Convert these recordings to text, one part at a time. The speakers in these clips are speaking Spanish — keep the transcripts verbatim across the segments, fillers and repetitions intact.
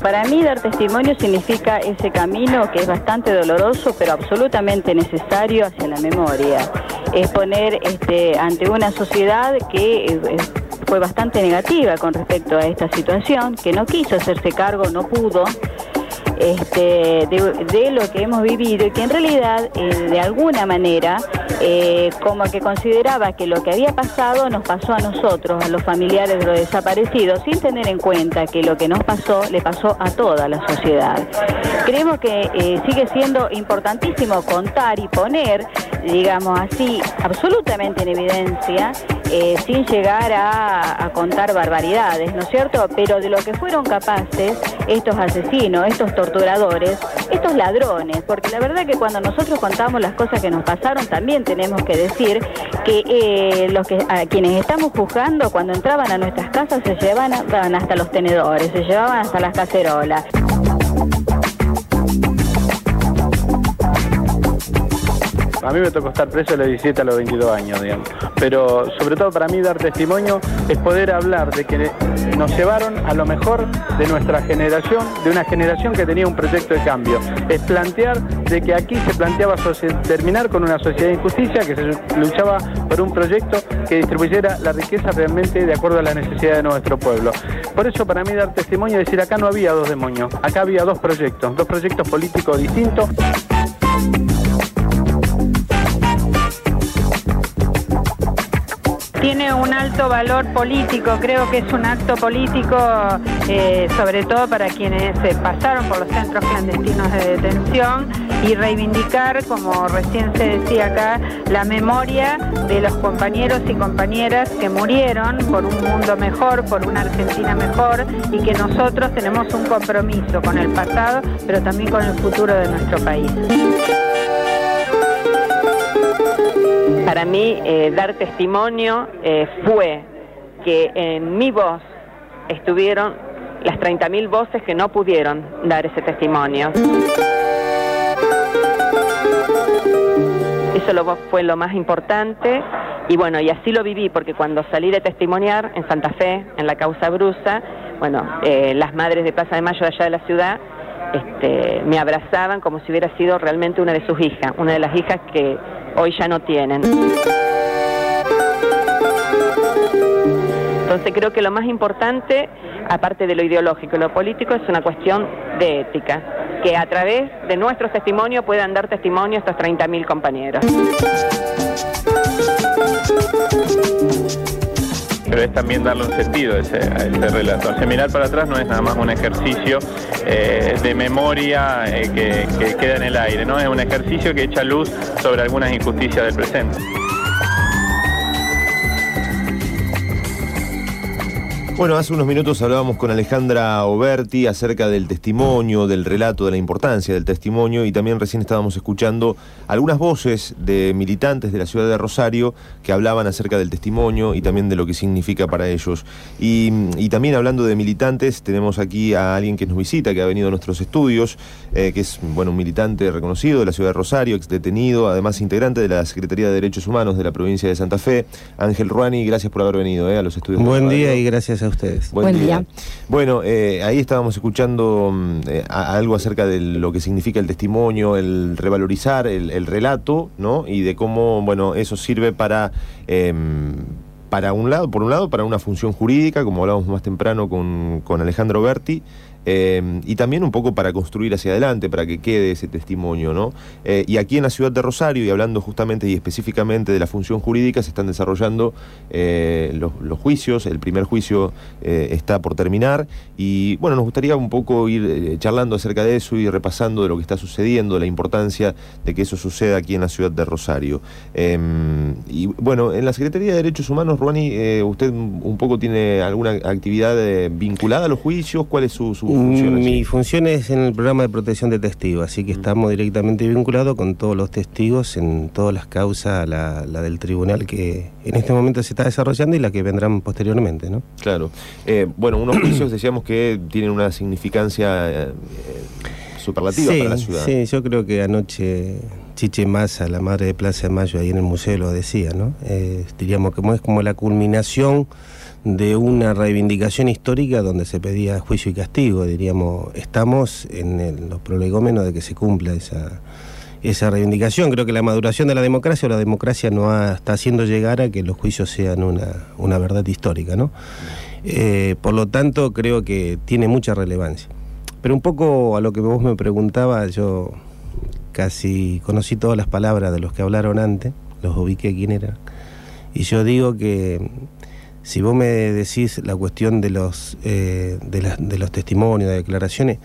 para mí dar testimonio significa ese camino que es bastante doloroso, pero absolutamente necesario hacia la memoria. Es poner este, ante una sociedad que eh, fue bastante negativa con respecto a esta situación, que no quiso hacerse cargo, no pudo, Este, de, de lo que hemos vivido y que en realidad eh, de alguna manera eh, como que consideraba que lo que había pasado nos pasó a nosotros, a los familiares de los desaparecidos, sin tener en cuenta que lo que nos pasó le pasó a toda la sociedad. Creemos que eh, sigue siendo importantísimo contar y poner, digamos así, absolutamente en evidencia, eh, sin llegar a, a contar barbaridades, ¿no es cierto? Pero de lo que fueron capaces estos asesinos, estos torturadores, estos ladrones, porque la verdad que cuando nosotros contamos las cosas que nos pasaron, también tenemos que decir que eh, los que a quienes estamos juzgando, cuando entraban a nuestras casas se llevaban hasta los tenedores, se llevaban hasta las cacerolas. A mí me tocó estar preso de los diecisiete a los veintidós años, digamos. Pero sobre todo para mí dar testimonio es poder hablar de que nos llevaron a lo mejor de nuestra generación, de una generación que tenía un proyecto de cambio. Es plantear de que aquí se planteaba terminar con una sociedad de injusticia, que se luchaba por un proyecto que distribuyera la riqueza realmente de acuerdo a la necesidad de nuestro pueblo. Por eso para mí dar testimonio es decir, acá no había dos demonios, acá había dos proyectos, dos proyectos políticos distintos. Tiene un alto valor político, creo que es un acto político, eh, sobre todo para quienes eh, pasaron por los centros clandestinos de detención, y reivindicar, como recién se decía acá, la memoria de los compañeros y compañeras que murieron por un mundo mejor, por una Argentina mejor, y que nosotros tenemos un compromiso con el pasado, pero también con el futuro de nuestro país. Para mí, eh, dar testimonio eh, fue que en mi voz estuvieron las treinta mil voces que no pudieron dar ese testimonio. Eso lo, fue lo más importante, y bueno, y así lo viví, porque cuando salí de testimoniar en Santa Fe, en la causa Brusa, bueno, eh, las madres de Plaza de Mayo de allá de la ciudad, este, me abrazaban como si hubiera sido realmente una de sus hijas, una de las hijas que hoy ya no tienen. Entonces creo que lo más importante, aparte de lo ideológico y lo político, es una cuestión de ética, que a través de nuestros testimonios puedan dar testimonio a estos treinta mil compañeros. Pero es también darle un sentido a ese, a ese relato. O sea, mirar para atrás no es nada más un ejercicio eh, de memoria eh, que, que queda en el aire, ¿no? Es un ejercicio que echa luz sobre algunas injusticias del presente. Bueno, hace unos minutos hablábamos con Alejandra Oberti acerca del testimonio, del relato, de la importancia del testimonio, y también recién estábamos escuchando algunas voces de militantes de la ciudad de Rosario que hablaban acerca del testimonio y también de lo que significa para ellos. Y, y también hablando de militantes, tenemos aquí a alguien que nos visita, que ha venido a nuestros estudios, eh, que es bueno, un militante reconocido de la ciudad de Rosario, ex detenido, además integrante de la Secretaría de Derechos Humanos de la provincia de Santa Fe. Ángel Ruani, gracias por haber venido eh, a los estudios. Buen día y gracias a ustedes. Buen, Buen día. día. Bueno, eh, ahí estábamos escuchando eh, a, algo acerca de lo que significa el testimonio, el revalorizar el, el relato, ¿no? Y de cómo, bueno, eso sirve para, eh, para un lado, por un lado, para una función jurídica, como hablábamos más temprano con, con Alejandro Oberti, Eh, y también un poco para construir hacia adelante, para que quede ese testimonio, ¿no? Eh, y aquí en la ciudad de Rosario, y hablando justamente y específicamente de la función jurídica, se están desarrollando eh, los, los juicios. El primer juicio eh, está por terminar, y bueno, nos gustaría un poco ir eh, charlando acerca de eso y repasando de lo que está sucediendo, la importancia de que eso suceda aquí en la ciudad de Rosario. Eh, y bueno, en la Secretaría de Derechos Humanos, Ruani, eh, ¿usted un poco tiene alguna actividad eh, vinculada a los juicios? ¿Cuál es su, su función? Mi función es en el programa de protección de testigos, así que estamos directamente vinculados con todos los testigos en todas las causas, la, la del tribunal que en este momento se está desarrollando y la que vendrán posteriormente, ¿no? Claro. Eh, bueno, unos juicios decíamos que tienen una significancia eh, superlativa sí, para la ciudad. Sí, yo creo que anoche Chiche Massa, la madre de Plaza de Mayo, ahí en el museo lo decía, ¿no? Eh, diríamos que es como la culminación de una reivindicación histórica donde se pedía juicio y castigo, diríamos. Estamos en el, los prolegómenos de que se cumpla esa, esa reivindicación. Creo que la maduración de la democracia o la democracia nos ha, está haciendo llegar a que los juicios sean una, una verdad histórica, ¿no? Eh, por lo tanto, creo que tiene mucha relevancia. Pero un poco a lo que vos me preguntabas, yo casi conocí todas las palabras de los que hablaron antes, los ubiqué quién era. Y yo digo que si vos me decís la cuestión de los, eh, de, la, de los testimonios, de declaraciones,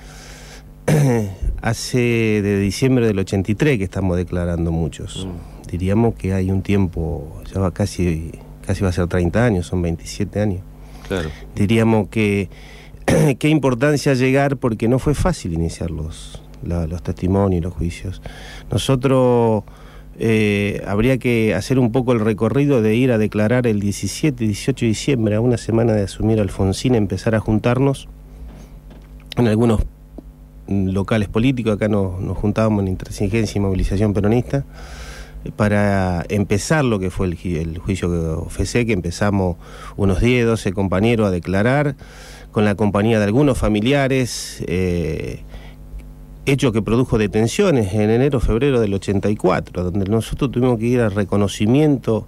hace de diciembre del ochenta y tres que estamos declarando muchos. Mm. Diríamos que hay un tiempo, ya va casi, casi va a ser treinta años, son veintisiete años. Claro. Diríamos que qué importancia llegar, porque no fue fácil iniciar los, la, los testimonios y los juicios. Nosotros eh, habría que hacer un poco el recorrido de ir a declarar el diecisiete, dieciocho de diciembre, a una semana de asumir Alfonsín, empezar a juntarnos en algunos locales políticos. Acá nos, nos juntábamos en Intransigencia y Movilización Peronista para empezar lo que fue el, el juicio F C, que empezamos unos diez, doce compañeros a declarar, con la compañía de algunos familiares, eh, hecho que produjo detenciones en enero, febrero del ochenta y cuatro, donde nosotros tuvimos que ir al reconocimiento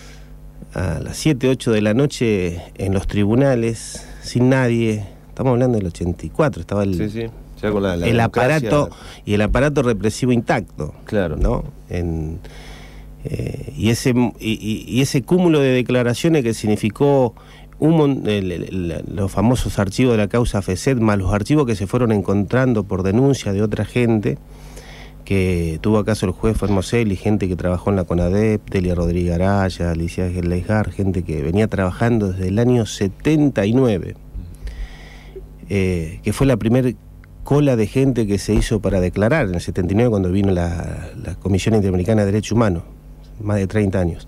a las siete, ocho de la noche en los tribunales, sin nadie. Estamos hablando del ochenta y cuatro, estaba el... Sí, sí. Con la, la el aparato y el aparato represivo intacto, claro, ¿no? En, eh, y ese y, y ese cúmulo de declaraciones que significó un, el, el, los famosos archivos de la causa F C E T, más los archivos que se fueron encontrando por denuncia de otra gente, que tuvo acaso el juez Fermosel y gente que trabajó en la CONADEP, Delia Rodríguez Araya, Alicia Leisgar, gente que venía trabajando desde el año setenta y nueve, eh, que fue la primera cola de gente que se hizo para declarar en el setenta y nueve, cuando vino la, la Comisión Interamericana de Derechos Humanos, más de treinta años.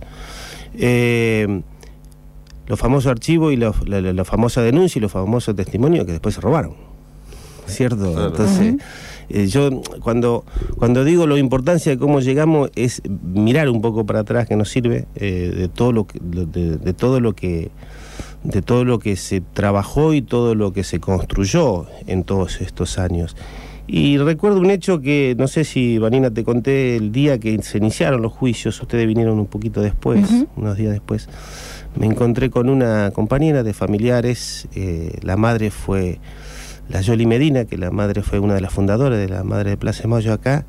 Eh, los famosos archivos y los, la, la, la famosa denuncia y los famosos testimonios que después se robaron, ¿cierto? Claro. Entonces, uh-huh. eh, yo cuando, cuando digo la importancia de cómo llegamos es mirar un poco para atrás, que nos sirve eh, de todo lo que, de, de todo lo que de todo lo que se trabajó y todo lo que se construyó en todos estos años. Y recuerdo un hecho que, no sé si, Vanina, te conté el día que se iniciaron los juicios, ustedes vinieron un poquito después, uh-huh. unos días después. Me encontré con una compañera de familiares, eh, la madre fue la Yoli Medina, que la madre fue una de las fundadoras de la Madre de Plaza de Mayo acá,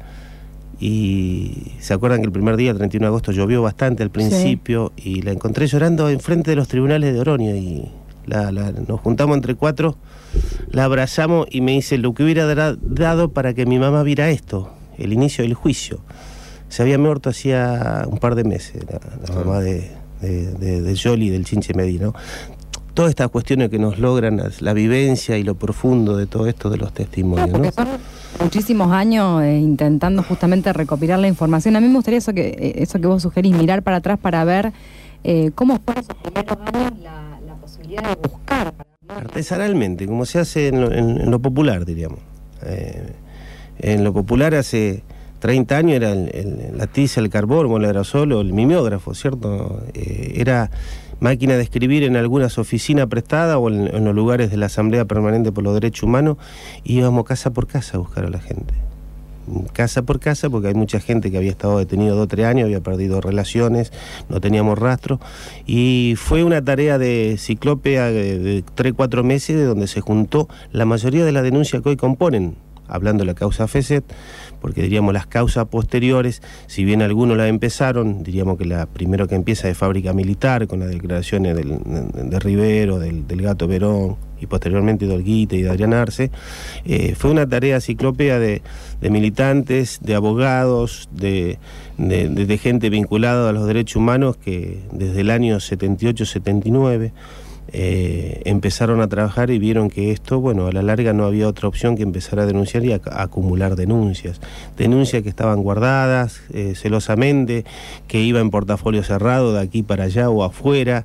y se acuerdan que el primer día, el treinta y uno de agosto, llovió bastante al principio, sí. Y la encontré llorando enfrente de los tribunales de Oroño, y la, la, nos juntamos entre cuatro, la abrazamos y me dice lo que hubiera dado para que mi mamá viera esto, el inicio del juicio. Se había muerto hacía un par de meses la, la mamá de, de, de, de Yoli, del Chinche Medina, ¿no? Todas estas cuestiones que nos logran la, la vivencia y lo profundo de todo esto de los testimonios, ¿no? Muchísimos años eh, intentando justamente recopilar la información. A mí me gustaría eso que eh, eso que vos sugerís, mirar para atrás para ver eh, cómo fueron esos primeros años la, la posibilidad de buscar. Para... Artesanalmente, como se hace en lo, en, en lo popular, diríamos. Eh, en lo popular hace treinta años era el, el, la tiza, el carbón, bueno, era solo el mimeógrafo, ¿cierto? Eh, era máquina de escribir en algunas oficinas prestadas o en, en los lugares de la Asamblea Permanente por los Derechos Humanos, y íbamos casa por casa a buscar a la gente. Casa por casa, porque hay mucha gente que había estado detenido dos o tres años, había perdido relaciones, no teníamos rastro, y fue una tarea de ciclópea de, de tres, cuatro meses, de donde se juntó la mayoría de las denuncias que hoy componen, hablando de la causa F C E T, porque diríamos las causas posteriores, si bien algunos las empezaron, diríamos que la primero que empieza es Fábrica Militar, con las declaraciones del, de, de Rivero, del, del Gato Verón, y posteriormente de Olguita y de Adrián Arce, eh, fue una tarea ciclópea de, de militantes, de abogados, de, de, de, de gente vinculada a los derechos humanos, que desde el año setenta y ocho setenta y nueve Eh, empezaron a trabajar y vieron que esto, bueno, a la larga no había otra opción que empezar a denunciar y a, a acumular denuncias. Denuncias que estaban guardadas eh, celosamente, que iban en portafolio cerrado de aquí para allá o afuera,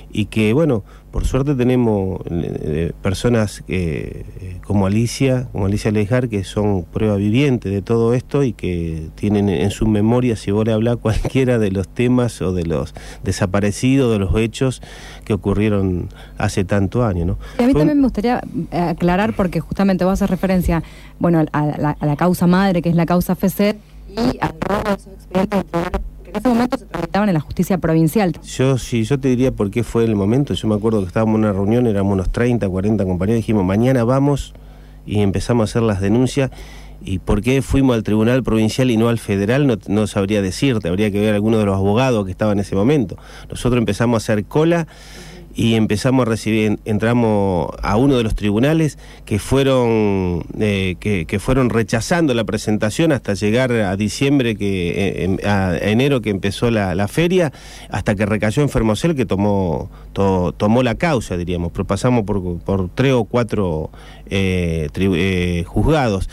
y que, bueno, por suerte tenemos eh, personas eh, como Alicia, como Alicia Lejar, que son prueba viviente de todo esto y que tienen en su memoria, si vos le hablás cualquiera de los temas o de los desaparecidos, de los hechos que ocurrieron hace tanto años, ¿no? Y a mí Fue también un... me gustaría aclarar, porque justamente vos haces referencia, bueno, a la, a la causa madre, que es la causa F C y al robo de esos expedientes que en ese momento se tramitaban en la justicia provincial. Yo sí, yo te diría por qué fue el momento. Yo me acuerdo que estábamos en una reunión, éramos unos treinta, cuarenta compañeros, dijimos, mañana vamos, y empezamos a hacer las denuncias. ¿Y por qué fuimos al tribunal provincial y no al federal? No, no sabría decirte, habría que ver a alguno de los abogados que estaban en ese momento. Nosotros empezamos a hacer cola y empezamos a recibir, entramos a uno de los tribunales que fueron eh, que, que fueron rechazando la presentación hasta llegar a diciembre, que eh, a enero que empezó la, la feria, hasta que recayó en Fermosel, que tomó to, tomó la causa, diríamos, pero pasamos por, por tres o cuatro eh, tri, eh, juzgados.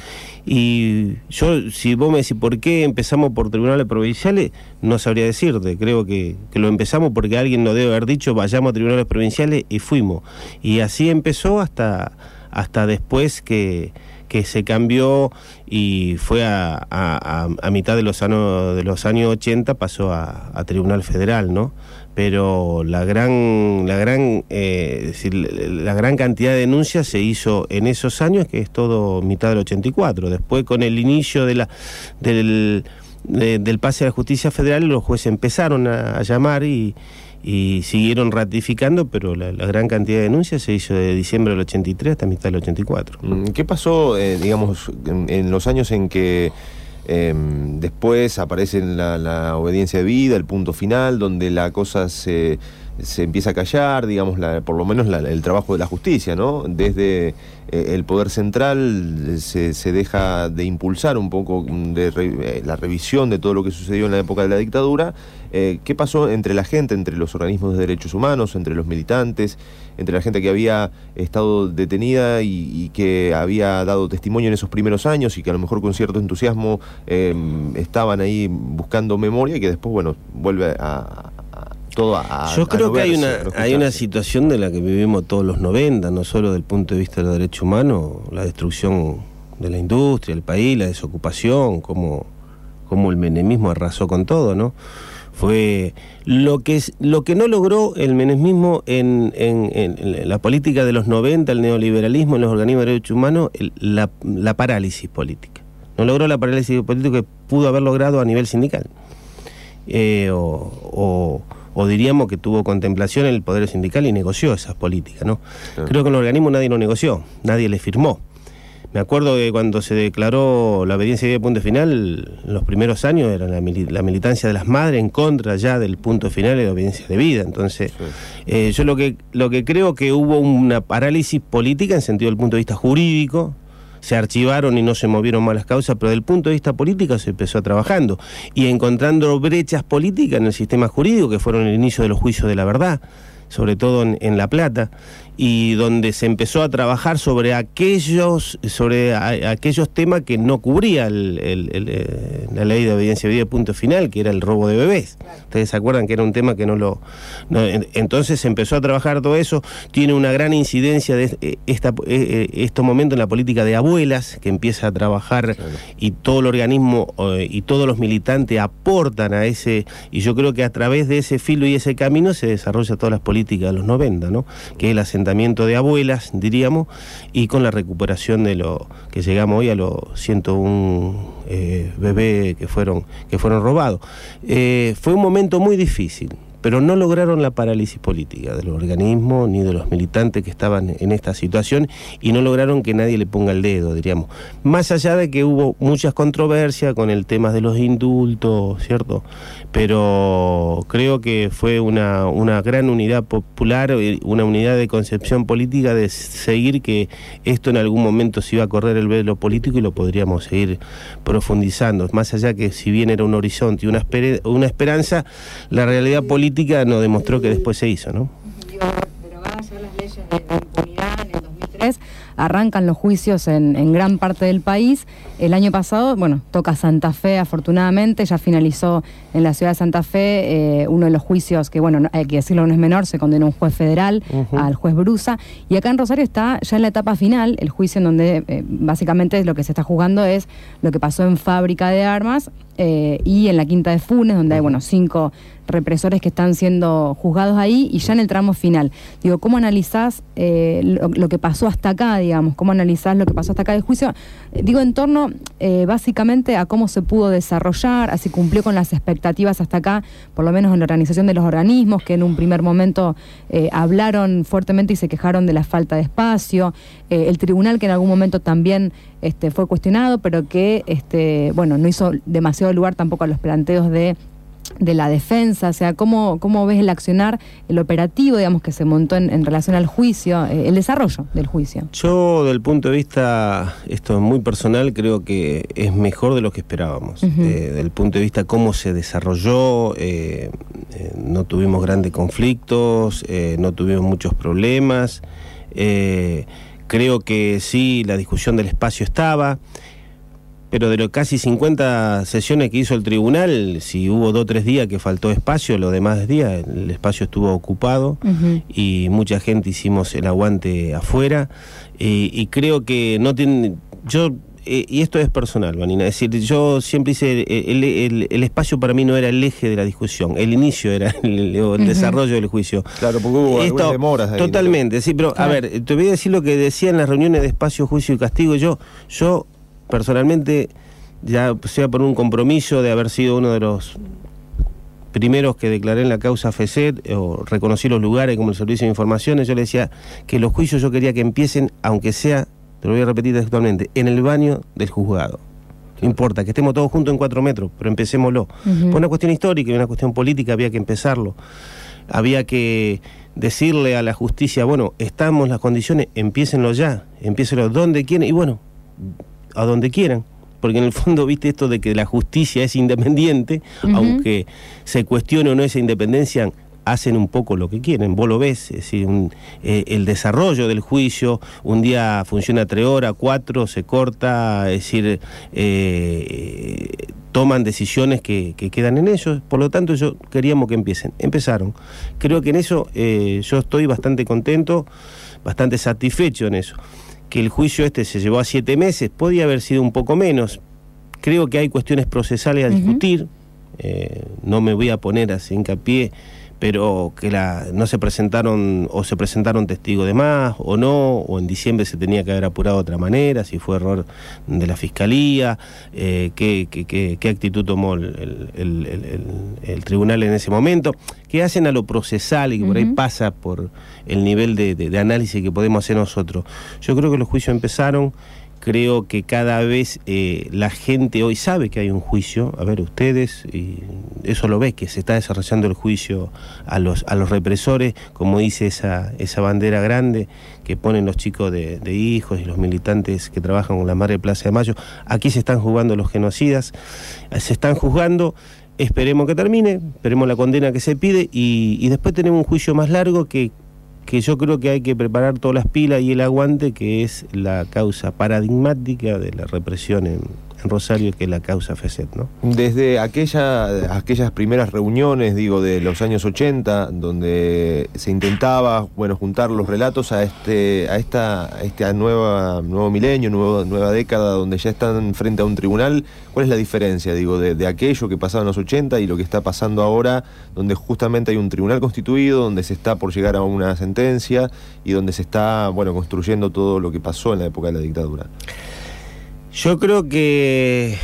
Y yo, si vos me decís por qué empezamos por tribunales provinciales, no sabría decirte. Creo que, que lo empezamos porque alguien nos debe haber dicho vayamos a tribunales provinciales, y fuimos. Y así empezó hasta, hasta después que, que se cambió y fue a, a, a mitad de los años, de los años ochenta, pasó a, a Tribunal Federal, ¿no? Pero la gran la gran eh, es decir, la gran cantidad de denuncias se hizo en esos años, que es todo mitad del ochenta y cuatro. Después, con el inicio de la del, de, del pase a la justicia federal, los jueces empezaron a, a llamar y, y siguieron ratificando, pero la, la gran cantidad de denuncias se hizo de diciembre del ochenta y tres hasta mitad del ochenta y cuatro. ¿Qué pasó, eh, digamos, en, en los años en que Eh, después aparece la, la obediencia debida, el punto final, donde la cosa se, se empieza a callar, digamos, la, por lo menos la, el trabajo de la justicia, ¿no? Desde eh, el poder central se, se deja de impulsar un poco de re, eh, la revisión de todo lo que sucedió en la época de la dictadura. Eh, ¿Qué pasó entre la gente, entre los organismos de derechos humanos, entre los militantes, entre la gente que había estado detenida y, y que había dado testimonio en esos primeros años y que a lo mejor con cierto entusiasmo eh, estaban ahí buscando memoria, y que después, bueno, vuelve a, a todo a... Yo creo a no que hay verse, una, a no hay una situación de la que vivimos todos los noventa, no solo desde el punto de vista de los derechos humanos, la destrucción de la industria, el país, la desocupación, cómo, cómo el menemismo arrasó con todo, ¿no? Fue lo que es, lo que no logró el menemismo en, en, en la política de los noventa, el neoliberalismo en los organismos de derechos humanos, el, la, la parálisis política. No logró la parálisis política que pudo haber logrado a nivel sindical. Eh, o, o, o diríamos que tuvo contemplación en el poder sindical y negoció esas políticas, ¿no? Claro. Creo que en los organismos nadie lo negoció, nadie le firmó. Me acuerdo que cuando se declaró la obediencia de punto final, en los primeros años era la, mil, la militancia de las madres en contra ya del punto final de la obediencia de vida. Entonces, sí. eh, yo lo que, lo que creo que hubo una parálisis política en sentido del punto de vista jurídico, se archivaron y no se movieron más las causas, pero del punto de vista político se empezó trabajando y encontrando brechas políticas en el sistema jurídico, que fueron el inicio de los juicios de la verdad, sobre todo en, en La Plata, y donde se empezó a trabajar sobre aquellos sobre a, aquellos temas que no cubría el, el, el, la ley de obediencia de vida punto final, que era el robo de bebés. Claro. Ustedes se acuerdan que era un tema que no lo... No, entonces se empezó a trabajar todo eso. Tiene una gran incidencia de esta, estos momentos en la política de abuelas, que empieza a trabajar, claro. Y todo el organismo y todos los militantes aportan a ese, y yo creo que a través de ese filo y ese camino se desarrolla todas las políticas de los noventa, ¿no? Que es la de abuelas, diríamos, y con la recuperación de lo que llegamos hoy a los ciento uno eh, bebés que fueron, que fueron robados. Eh, fue un momento muy difícil, pero no lograron la parálisis política del organismo ni de los militantes que estaban en esta situación, y no lograron que nadie le ponga el dedo, diríamos. Más allá de que hubo muchas controversias con el tema de los indultos, ¿cierto? Pero creo que fue una, una gran unidad popular, una unidad de concepción política de seguir que esto en algún momento se iba a correr el velo político y lo podríamos seguir profundizando. Más allá que si bien era un horizonte y una, esper una esperanza, la realidad política nos demostró que después se hizo, ¿no? Derogadas ya las leyes de impunidad en el dos mil tres, arrancan los juicios en, en gran parte del país. El año pasado, bueno, toca Santa Fe, afortunadamente, ya finalizó en la ciudad de Santa Fe eh, uno de los juicios que, bueno, no, hay que decirlo, no es menor, se condenó un juez federal, uh-huh. al juez Brusa, y acá en Rosario está ya en la etapa final, el juicio en donde eh, básicamente lo que se está juzgando es lo que pasó en Fábrica de Armas eh, y en la Quinta de Funes, donde hay, bueno, cinco represores que están siendo juzgados ahí, y ya en el tramo final. Digo, ¿cómo analizás eh, lo, lo que pasó hasta acá, digamos? ¿Cómo analizás lo que pasó hasta acá del juicio? Eh, digo, en torno eh, básicamente a cómo se pudo desarrollar, a si cumplió con las expectativas hasta acá, por lo menos en la organización de los organismos, que en un primer momento eh, hablaron fuertemente y se quejaron de la falta de espacio, eh, el tribunal que en algún momento también este, fue cuestionado, pero que este, bueno, no hizo demasiado lugar tampoco a los planteos de de la defensa. O sea, ¿cómo, cómo ves el accionar, el operativo, digamos, que se montó en, en relación al juicio, eh, el desarrollo del juicio? Yo, del punto de vista, esto es muy personal, creo que es mejor de lo que esperábamos. Uh-huh. Eh, del punto de vista cómo se desarrolló, eh, eh, no tuvimos grandes conflictos, eh, no tuvimos muchos problemas. Eh, creo que sí, la discusión del espacio estaba, pero de los casi cincuenta sesiones que hizo el tribunal, si hubo dos o tres días que faltó espacio, los demás días el espacio estuvo ocupado, uh-huh. y mucha gente hicimos el aguante afuera, y, y creo que no tiene... yo eh, y esto es personal, Vanina, es decir, yo siempre hice, el, el, el espacio para mí no era el eje de la discusión, el inicio era el, el uh-huh. desarrollo del juicio. Claro, porque hubo esto, algunas demoras ahí. Totalmente, sí, pero claro. A ver, te voy a decir lo que decía en las reuniones de espacio, juicio y castigo. Yo, yo personalmente, ya sea por un compromiso de haber sido uno de los primeros que declaré en la causa F E S E T, o reconocí los lugares como el Servicio de Informaciones, yo le decía que los juicios yo quería que empiecen, aunque sea, te lo voy a repetir textualmente, en el baño del juzgado. No importa, que estemos todos juntos en cuatro metros, pero empecémoslo. Uh-huh. Por una cuestión histórica y una cuestión política había que empezarlo. Había que decirle a la justicia, bueno, estamos en las condiciones, empiécenlo ya, empiécenlo donde quieran, y bueno, a donde quieran, porque en el fondo, viste, esto de que la justicia es independiente, uh-huh. aunque se cuestione o no esa independencia, hacen un poco lo que quieren, vos lo ves, es decir, un, eh, el desarrollo del juicio, un día funciona tres horas, cuatro, se corta, es decir, eh, toman decisiones que, que quedan en ellos, por lo tanto yo queríamos que empiecen, empezaron. Creo que en eso eh, yo estoy bastante contento, bastante satisfecho en eso. Que el juicio este se llevó a siete meses, podía haber sido un poco menos. Creo que hay cuestiones procesales a discutir, uh-huh. eh, no me voy a poner a hacer hincapié, pero que la, no se presentaron, o se presentaron testigos de más, o no, o en diciembre se tenía que haber apurado de otra manera, si fue error de la Fiscalía, eh, qué, qué, qué, qué actitud tomó el, el, el, el, el tribunal en ese momento, que hacen a lo procesal y que uh-huh. por ahí pasa por el nivel de, de, de análisis que podemos hacer nosotros. Yo creo que los juicios empezaron. Creo que cada vez eh, la gente hoy sabe que hay un juicio. A ver, ustedes, y eso lo ves, que se está desarrollando el juicio a los a los represores, como dice esa esa bandera grande que ponen los chicos de, de hijos y los militantes que trabajan con la Madre Plaza de Mayo. Aquí se están juzgando los genocidas, se están juzgando. Esperemos que termine, esperemos la condena que se pide, y, y después tenemos un juicio más largo que que yo creo que hay que preparar todas las pilas y el aguante, que es la causa paradigmática de la represión en, en Rosario, que es la causa F E S E T, ¿no? Desde aquella, aquellas primeras reuniones, digo, de los años ochenta, donde se intentaba, bueno, juntar los relatos a este, a esta, a esta nueva, nuevo milenio, nuevo, nueva década, donde ya están frente a un tribunal. ¿Cuál es la diferencia, digo, de, de aquello que pasaba en los ochenta y lo que está pasando ahora, donde justamente hay un tribunal constituido, donde se está por llegar a una sentencia y donde se está, bueno, construyendo todo lo que pasó en la época de la dictadura? Yo creo que,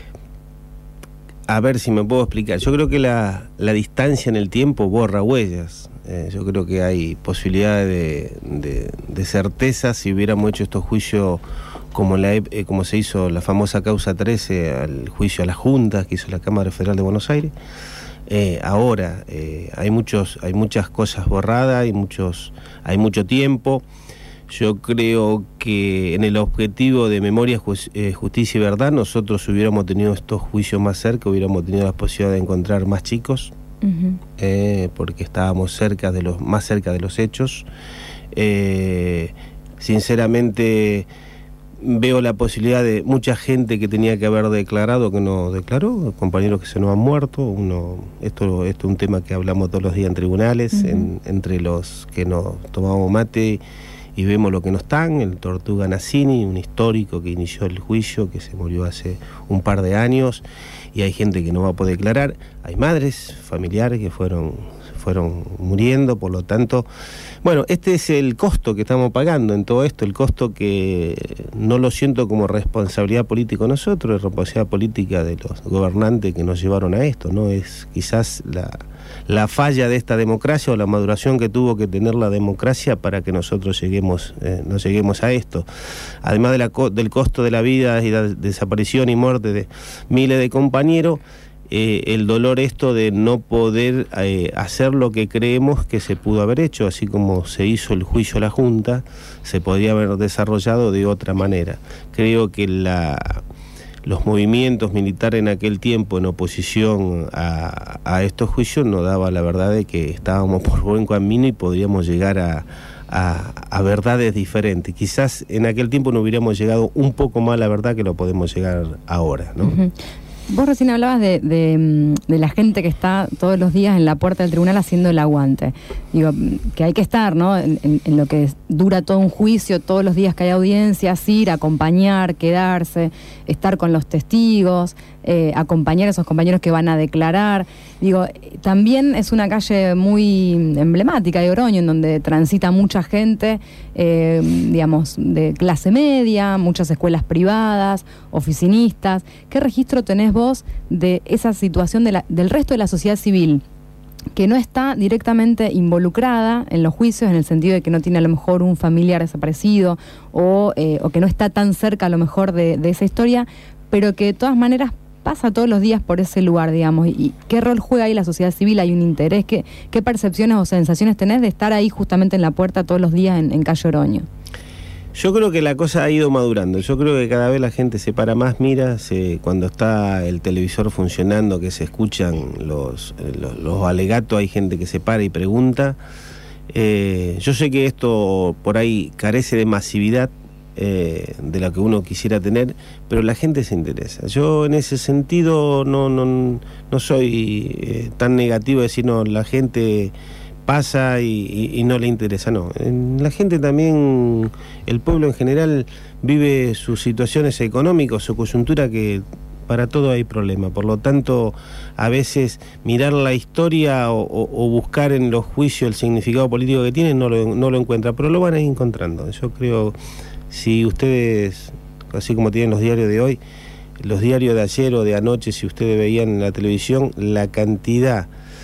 a ver si me puedo explicar, yo creo que la, la distancia en el tiempo borra huellas. Eh, yo creo que hay posibilidades de, de, de certeza si hubiéramos hecho estos juicios como, la, eh, como se hizo la famosa causa trece, al juicio a las juntas que hizo la Cámara Federal de Buenos Aires. Eh, ahora eh, hay muchos, hay muchas cosas borradas, hay muchos, hay mucho tiempo. Yo creo que en el objetivo de memoria, justicia y verdad, nosotros hubiéramos tenido estos juicios más cerca, hubiéramos tenido la posibilidad de encontrar más chicos, uh-huh. eh, porque estábamos cerca de los, más cerca de los hechos. Eh, sinceramente veo la posibilidad de mucha gente que tenía que haber declarado que no declaró, compañeros que se nos han muerto. Uno, esto, esto es un tema que hablamos todos los días en tribunales, uh-huh. en, entre los que nos tomamos mate y vemos lo que no están. El Tortuga Nassini, un histórico que inició el juicio, que se murió hace un par de años, y hay gente que no va a poder declarar. Hay madres, familiares que fueron, fueron muriendo, por lo tanto, bueno, este es el costo que estamos pagando en todo esto, el costo que no lo siento como responsabilidad política de nosotros, es responsabilidad política de los gobernantes que nos llevaron a esto, ¿no? Es quizás la, la falla de esta democracia o la maduración que tuvo que tener la democracia para que nosotros lleguemos, eh, no lleguemos a esto. Además de la, del costo de la vida y la desaparición y muerte de miles de compañeros, Eh, el dolor esto de no poder eh, hacer lo que creemos que se pudo haber hecho, así como se hizo el juicio a la Junta, se podría haber desarrollado de otra manera. Creo que la, los movimientos militares en aquel tiempo en oposición a, a estos juicios nos daba la verdad de que estábamos por buen camino y podríamos llegar a, a, a verdades diferentes. Quizás en aquel tiempo no hubiéramos llegado un poco más a la verdad que lo podemos llegar ahora, ¿no? Uh-huh. Vos recién hablabas de, de, de la gente que está todos los días en la puerta del tribunal haciendo el aguante. Digo, que hay que estar, ¿no? En, en, en lo que dura todo un juicio, todos los días que hay audiencias, ir, acompañar, quedarse, estar con los testigos, eh, acompañar a esos compañeros que van a declarar. Digo, también es una calle muy emblemática de Oroño, en donde transita mucha gente, eh, digamos, de clase media, muchas escuelas privadas, oficinistas. ¿Qué registro tenés vos de esa situación de la, del resto de la sociedad civil, que no está directamente involucrada en los juicios, en el sentido de que no tiene a lo mejor un familiar desaparecido o, eh, o que no está tan cerca a lo mejor de, de esa historia, pero que de todas maneras pasa todos los días por ese lugar, digamos? ¿Y qué rol juega ahí la sociedad civil? ¿Hay un interés? ¿Qué, qué percepciones o sensaciones tenés de estar ahí justamente en la puerta todos los días en, en Calle Oroño? Yo creo que la cosa ha ido madurando. Yo creo que cada vez la gente se para más, mira, se, cuando está el televisor funcionando, que se escuchan los, los, los alegatos, hay gente que se para y pregunta. Eh, yo sé que esto por ahí carece de masividad, eh, de la que uno quisiera tener, pero la gente se interesa. Yo en ese sentido no, no, no soy eh, tan negativo de decir, no, la gente pasa y, y, y no le interesa, no. La gente también, el pueblo en general, vive sus situaciones económicas, su coyuntura, que para todo hay problema. Por lo tanto, a veces mirar la historia o, o, o buscar en los juicios el significado político que tienen, no lo, no lo encuentra, pero lo van a ir encontrando. Yo creo, si ustedes, así como tienen los diarios de hoy, los diarios de ayer o de anoche, si ustedes veían en la televisión, la cantidad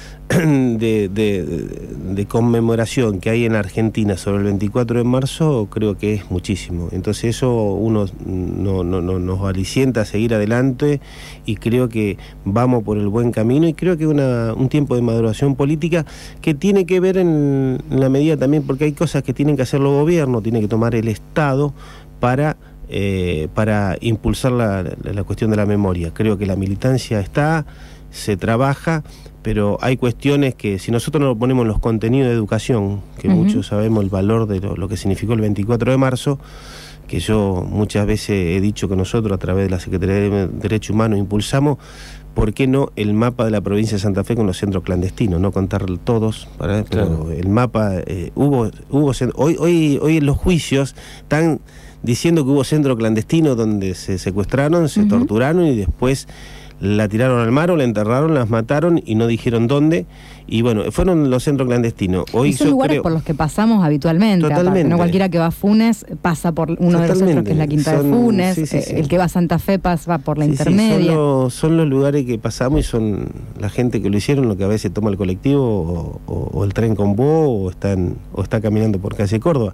De, de, de conmemoración que hay en Argentina sobre el veinticuatro de marzo, creo que es muchísimo. Entonces eso uno no, no, no, nos alicienta a seguir adelante, y creo que vamos por el buen camino, y creo que una, un tiempo de maduración política que tiene que ver en, en la medida también, porque hay cosas que tienen que hacer los gobiernos, tiene que tomar el Estado para eh, para impulsar la, la, la cuestión de la memoria. Creo que la militancia está, se trabaja, pero hay cuestiones que si nosotros no lo ponemos en los contenidos de educación, que uh-huh. muchos sabemos el valor de lo, lo que significó el veinticuatro de marzo, que yo muchas veces he dicho que nosotros a través de la Secretaría de Derechos Humanos impulsamos, ¿por qué no el mapa de la provincia de Santa Fe con los centros clandestinos? No contar todos, para, pero claro. El mapa, eh, hubo, hubo hoy, hoy, hoy en los juicios están diciendo que hubo centros clandestinos donde se secuestraron, se uh-huh. torturaron y después la tiraron al mar o la enterraron, las mataron y no dijeron dónde. Y bueno, fueron los centros clandestinos. Hoy y son lugares creo, por los que pasamos habitualmente. Totalmente. Aparte, no cualquiera que va a Funes pasa por uno totalmente. De los centros que es la Quinta son, de Funes. Sí, sí, sí. El que va a Santa Fe pasa por la sí, intermedia. Sí, son, los, son los lugares que pasamos y son la gente que lo hicieron, lo que a veces toma el colectivo o, o, o el tren con vos o, están, o está caminando por calle Córdoba.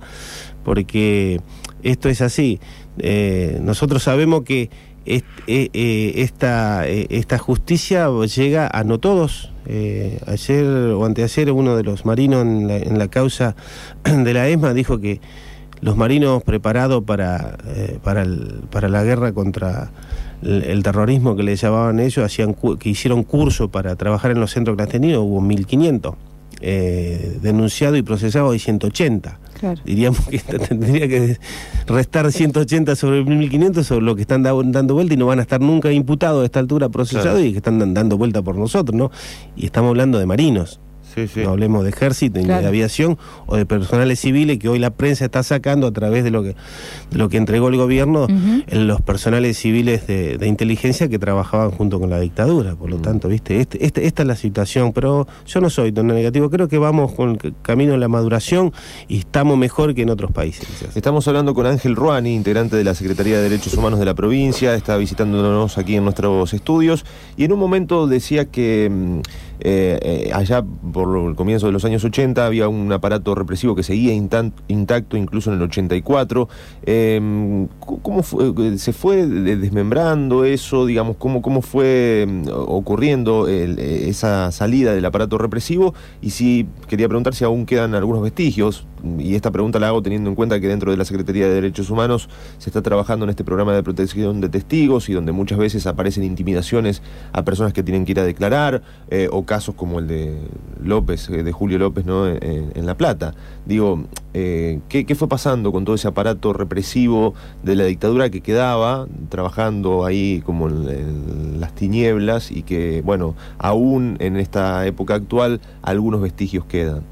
Porque esto es así. Eh, nosotros sabemos que Est, eh, eh, esta, eh, esta justicia llega a no todos. Eh, ayer o anteayer uno de los marinos en la, en la causa de la ESMA dijo que los marinos preparados para, eh, para, el, para la guerra contra el, el terrorismo que le llamaban ellos, hacían que hicieron curso para trabajar en los centros clandestinos, hubo mil quinientos. eh, denunciado y procesado hay ciento ochenta. Claro. Diríamos que tendría que restar ciento ochenta sobre mil quinientos sobre lo que están da, dando vuelta y no van a estar nunca imputados a esta altura procesados, claro, y que están dando vuelta por nosotros, ¿no? Y estamos hablando de marinos. Sí, sí. No hablemos de ejército, ni claro, de aviación o de personales civiles que hoy la prensa está sacando a través de lo que de lo que entregó el gobierno, uh-huh, en los personales civiles de, de inteligencia que trabajaban junto con la dictadura. Por lo uh-huh, tanto, viste, este, este, esta es la situación, pero yo no soy tan negativo, creo que vamos con el camino de la maduración y estamos mejor que en otros países. Quizás. Estamos hablando con Ángel Ruani, integrante de la Secretaría de Derechos Humanos de la provincia, está visitándonos aquí en nuestros estudios y en un momento decía que eh, eh, allá por el comienzo de los años ochenta había un aparato represivo que seguía intacto incluso en el ochenta y cuatro. Eh, ¿Cómo fue, se fue desmembrando eso? Digamos, ¿cómo, cómo fue ocurriendo el, esa salida del aparato represivo? Y si quería preguntar si aún quedan algunos vestigios, y esta pregunta la hago teniendo en cuenta que dentro de la Secretaría de Derechos Humanos se está trabajando en este programa de protección de testigos y donde muchas veces aparecen intimidaciones a personas que tienen que ir a declarar, eh, o casos como el de López, de Julio López, ¿no? en, en La Plata. Digo, eh, ¿qué, ¿qué fue pasando con todo ese aparato represivo de la dictadura que quedaba trabajando ahí como en, en las tinieblas y que, bueno, aún en esta época actual algunos vestigios quedan?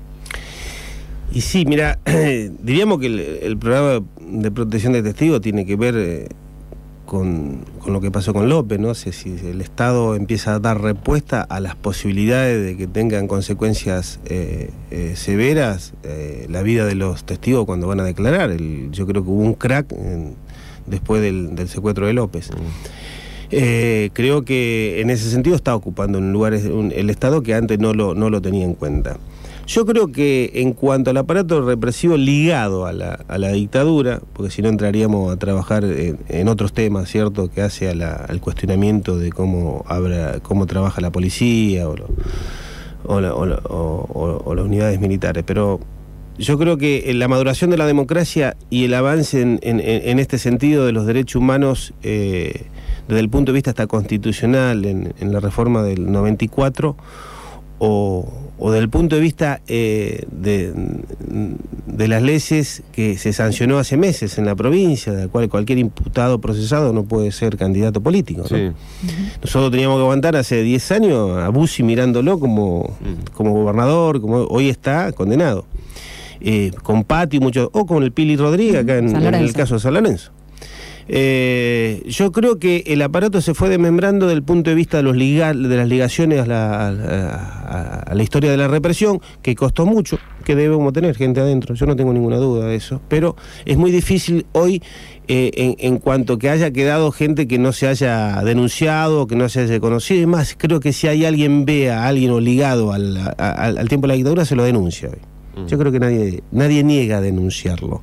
Y sí, mira, eh, diríamos que el, el programa de protección de testigos tiene que ver eh, con, con lo que pasó con López, ¿no? Si, si el Estado empieza a dar respuesta a las posibilidades de que tengan consecuencias eh, eh, severas eh, la vida de los testigos cuando van a declarar. El, yo creo que hubo un crack en, después del, del secuestro de López. Mm. Eh, creo que en ese sentido está ocupando un lugar un, el Estado que antes no lo, no lo tenía en cuenta. Yo creo que en cuanto al aparato represivo ligado a la, a la dictadura, porque si no entraríamos a trabajar en, en otros temas, ¿cierto?, que hace a la, al cuestionamiento de cómo habrá, cómo trabaja la policía o, lo, o, la, o, la, o, o, o las unidades militares, pero yo creo que la maduración de la democracia y el avance en, en, en este sentido de los derechos humanos, eh, desde el punto de vista hasta constitucional, en, en la reforma del noventa y cuatro, o, o desde el punto de vista eh, de, de las leyes que se sancionó hace meses en la provincia, de la cual cualquier imputado procesado no puede ser candidato político, ¿no? Sí. Uh-huh. Nosotros teníamos que aguantar hace diez años a Bussi mirándolo como, uh-huh, como gobernador, como hoy está condenado. Eh, con Pati y muchos, o con el Pili Rodríguez, acá en, en el caso de San Lorenzo. Eh, yo creo que el aparato se fue desmembrando desde el punto de vista de, los liga, de las ligaciones a la, a, a, a la historia de la represión, que costó mucho, que debemos tener gente adentro, yo no tengo ninguna duda de eso, pero es muy difícil hoy, eh, en, en cuanto que haya quedado gente que no se haya denunciado, que no se haya conocido, y más, creo que si hay alguien vea a alguien obligado al, a, al, al tiempo de la dictadura, se lo denuncia hoy. Mm. Yo creo que nadie, nadie niega a denunciarlo.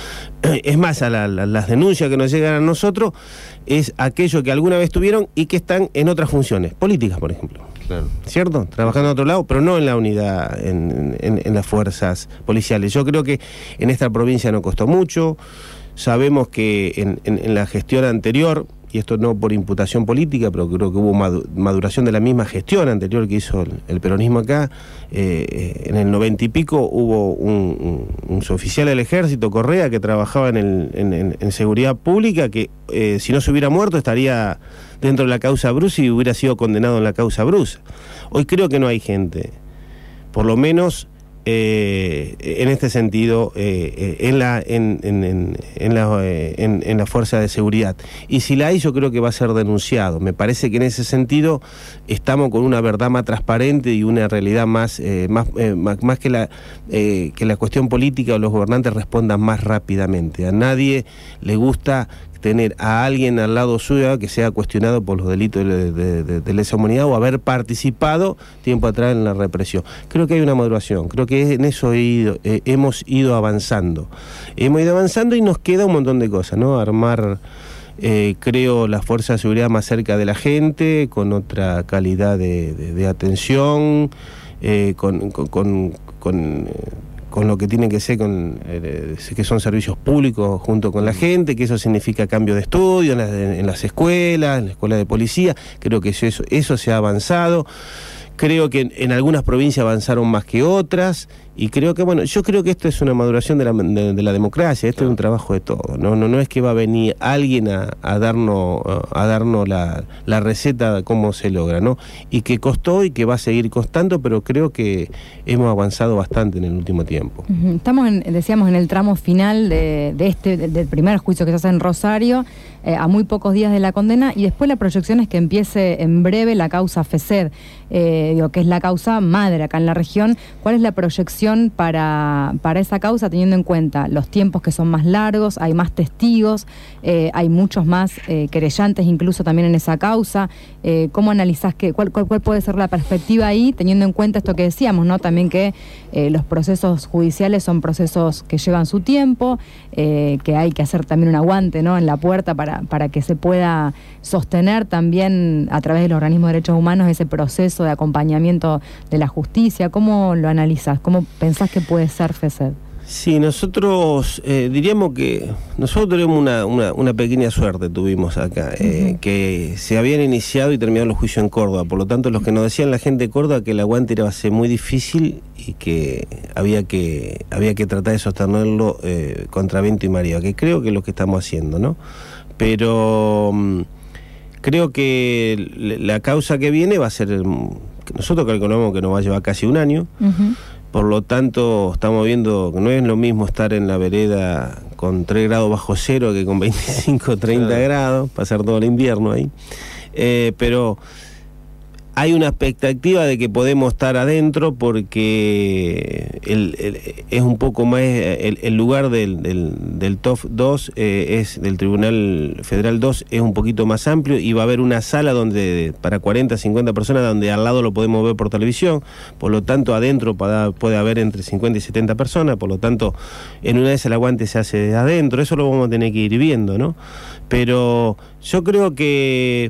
Es más, a, la, a las denuncias que nos llegan a nosotros es aquello que alguna vez tuvieron y que están en otras funciones, políticas, por ejemplo. Claro. ¿Cierto? Trabajando a otro lado, pero no en la unidad, en, en, en las fuerzas policiales. Yo creo que en esta provincia no costó mucho. Sabemos que en, en, en la gestión anterior, y esto no por imputación política, pero creo que hubo maduración de la misma gestión anterior que hizo el, el peronismo acá, eh, en el noventa y pico hubo un, un, un suboficial del ejército, Correa, que trabajaba en, el, en, en, en seguridad pública, que eh, si no se hubiera muerto estaría dentro de la causa Brusa y hubiera sido condenado en la causa Brusa. Hoy creo que no hay gente, por lo menos Eh, en este sentido, eh, en, la, en, en, en, en, la, eh, en, en la fuerza de seguridad. Y si la hay, yo creo que va a ser denunciado. Me parece que en ese sentido estamos con una verdad más transparente y una realidad más, eh, más, eh, más, más que, la, eh, que la cuestión política o los gobernantes respondan más rápidamente. A nadie le gusta tener a alguien al lado suyo que sea cuestionado por los delitos de, de, de, de lesa humanidad o haber participado tiempo atrás en la represión. Creo que hay una maduración, creo que en eso he ido, eh, hemos ido avanzando. Hemos ido avanzando y nos queda un montón de cosas, ¿no? Armar, eh, creo, la fuerza de seguridad más cerca de la gente, con otra calidad de, de, de atención, eh, con... con, con, con eh, con lo que tiene que ser, con eh, que son servicios públicos junto con la gente, que eso significa cambio de estudio en, la, en las escuelas, en la escuela de policía. Creo que eso, eso se ha avanzado. creo que en, en algunas provincias avanzaron más que otras, y creo que, bueno, yo creo que esto es una maduración de la, de, de la democracia, esto claro. es un trabajo de todo, no no no es que va a venir alguien a, a darnos a darnos la, la receta de cómo se logra, ¿no? Y que costó y que va a seguir costando, pero creo que hemos avanzado bastante en el último tiempo. Estamos, en, decíamos, en el tramo final de, de este de, del primer juicio que se hace en Rosario, eh, a muy pocos días de la condena, y después la proyección es que empiece en breve la causa FESED, eh, digo, que es la causa madre acá en la región. ¿Cuál es la proyección para, para esa causa, teniendo en cuenta los tiempos que son más largos, hay más testigos, eh, hay muchos más eh, querellantes incluso también en esa causa? Eh, ¿Cómo analizás que, cuál, cuál, cuál puede ser la perspectiva ahí, teniendo en cuenta esto que decíamos, ¿no? También que eh, los procesos judiciales son procesos que llevan su tiempo, eh, que hay que hacer también un aguante, ¿no?, en la puerta para, para que se pueda sostener también a través de los organismos de derechos humanos ese proceso de acompañamiento de la justicia? ¿Cómo lo analizás? ¿Cómo pensás que puede ser FESED? Sí, nosotros eh, diríamos que nosotros tenemos una, una, una pequeña suerte, tuvimos acá, eh, uh-huh. que se habían iniciado y terminado los juicios en Córdoba. Por lo tanto, los que nos decían la gente de Córdoba que el aguante iba a ser muy difícil y que había que había que tratar de sostenerlo eh, contra viento y marea, que creo que es lo que estamos haciendo, ¿no? Pero um, creo que la causa que viene va a ser, nosotros calculamos que nos va a llevar casi un año. Uh-huh. Por lo tanto, estamos viendo que no es lo mismo estar en la vereda con tres grados bajo cero que con veinticinco, treinta grados, pasar todo el invierno ahí. Eh, pero hay una expectativa de que podemos estar adentro porque el, el, es un poco más, el, el lugar del, del, del T O F dos, eh, es del Tribunal Federal dos, es un poquito más amplio y va a haber una sala donde para cuarenta, cincuenta personas, donde al lado lo podemos ver por televisión. Por lo tanto, adentro para, puede haber entre cincuenta y setenta personas. Por lo tanto, en una vez el aguante se hace de adentro. Eso lo vamos a tener que ir viendo, ¿no? Pero yo creo que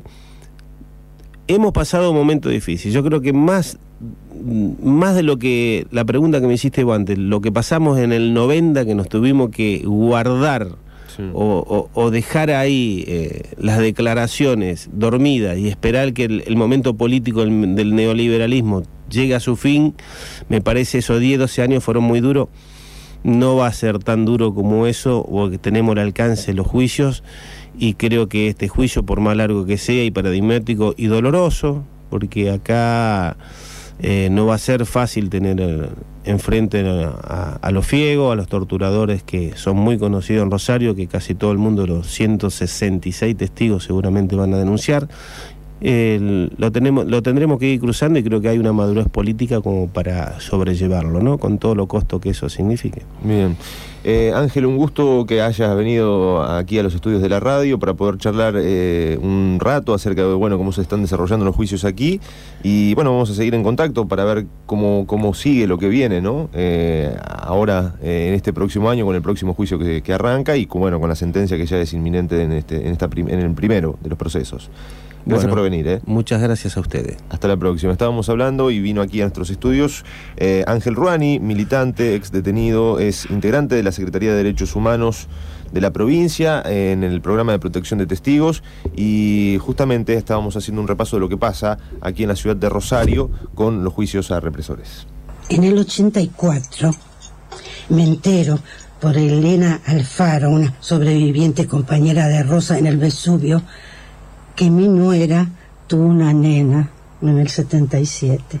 hemos pasado un momento difícil. Yo creo que más, más de lo que la pregunta que me hiciste vos antes, lo que pasamos en el noventa, que nos tuvimos que guardar sí. o, o, o dejar ahí eh, las declaraciones dormidas y esperar que el, el momento político del, del neoliberalismo llegue a su fin, me parece esos diez, doce años fueron muy duros. No va a ser tan duro como eso, porque tenemos el alcance de los juicios. Y creo que este juicio, por más largo que sea y paradigmático y doloroso, porque acá eh, no va a ser fácil tener eh, enfrente a, a, a los fiegos, a los torturadores que son muy conocidos en Rosario, que casi todo el mundo, los ciento sesenta y seis testigos seguramente van a denunciar. Eh, lo tenemos, lo tendremos que ir cruzando y creo que hay una madurez política como para sobrellevarlo, ¿no? Con todo lo costo que eso signifique. Bien. Eh, Ángel, un gusto que hayas venido aquí a los estudios de la radio para poder charlar eh, un rato acerca de, bueno, cómo se están desarrollando los juicios aquí. Y bueno, vamos a seguir en contacto para ver cómo, cómo sigue lo que viene, ¿no? Eh, ahora, eh, en este próximo año, con el próximo juicio que, que arranca y con, bueno, con la sentencia que ya es inminente en, este, en, esta prim- en el primero de los procesos. Gracias bueno, por venir. ¿eh? Muchas gracias a ustedes. Hasta la próxima. Estábamos hablando y vino aquí a nuestros estudios eh, Ángel Ruani, militante, ex detenido, es integrante de la Secretaría de Derechos Humanos de la provincia eh, en el programa de protección de testigos, y justamente estábamos haciendo un repaso de lo que pasa aquí en la ciudad de Rosario con los juicios a represores. En el ochenta y cuatro me entero por Elena Alfaro, una sobreviviente compañera de Rosa en el Vesubio, que mi nuera tuvo una nena en el setenta y siete.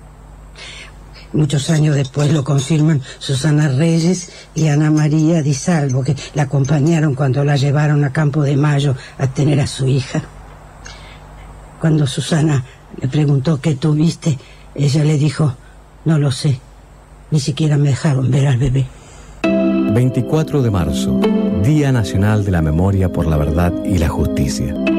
Muchos años después lo confirman Susana Reyes y Ana María Di Salvo, que la acompañaron cuando la llevaron a Campo de Mayo a tener a su hija. Cuando Susana le preguntó qué tuviste, ella le dijo, no lo sé, ni siquiera me dejaron ver al bebé. veinticuatro de marzo, Día Nacional de la Memoria por la Verdad y la Justicia.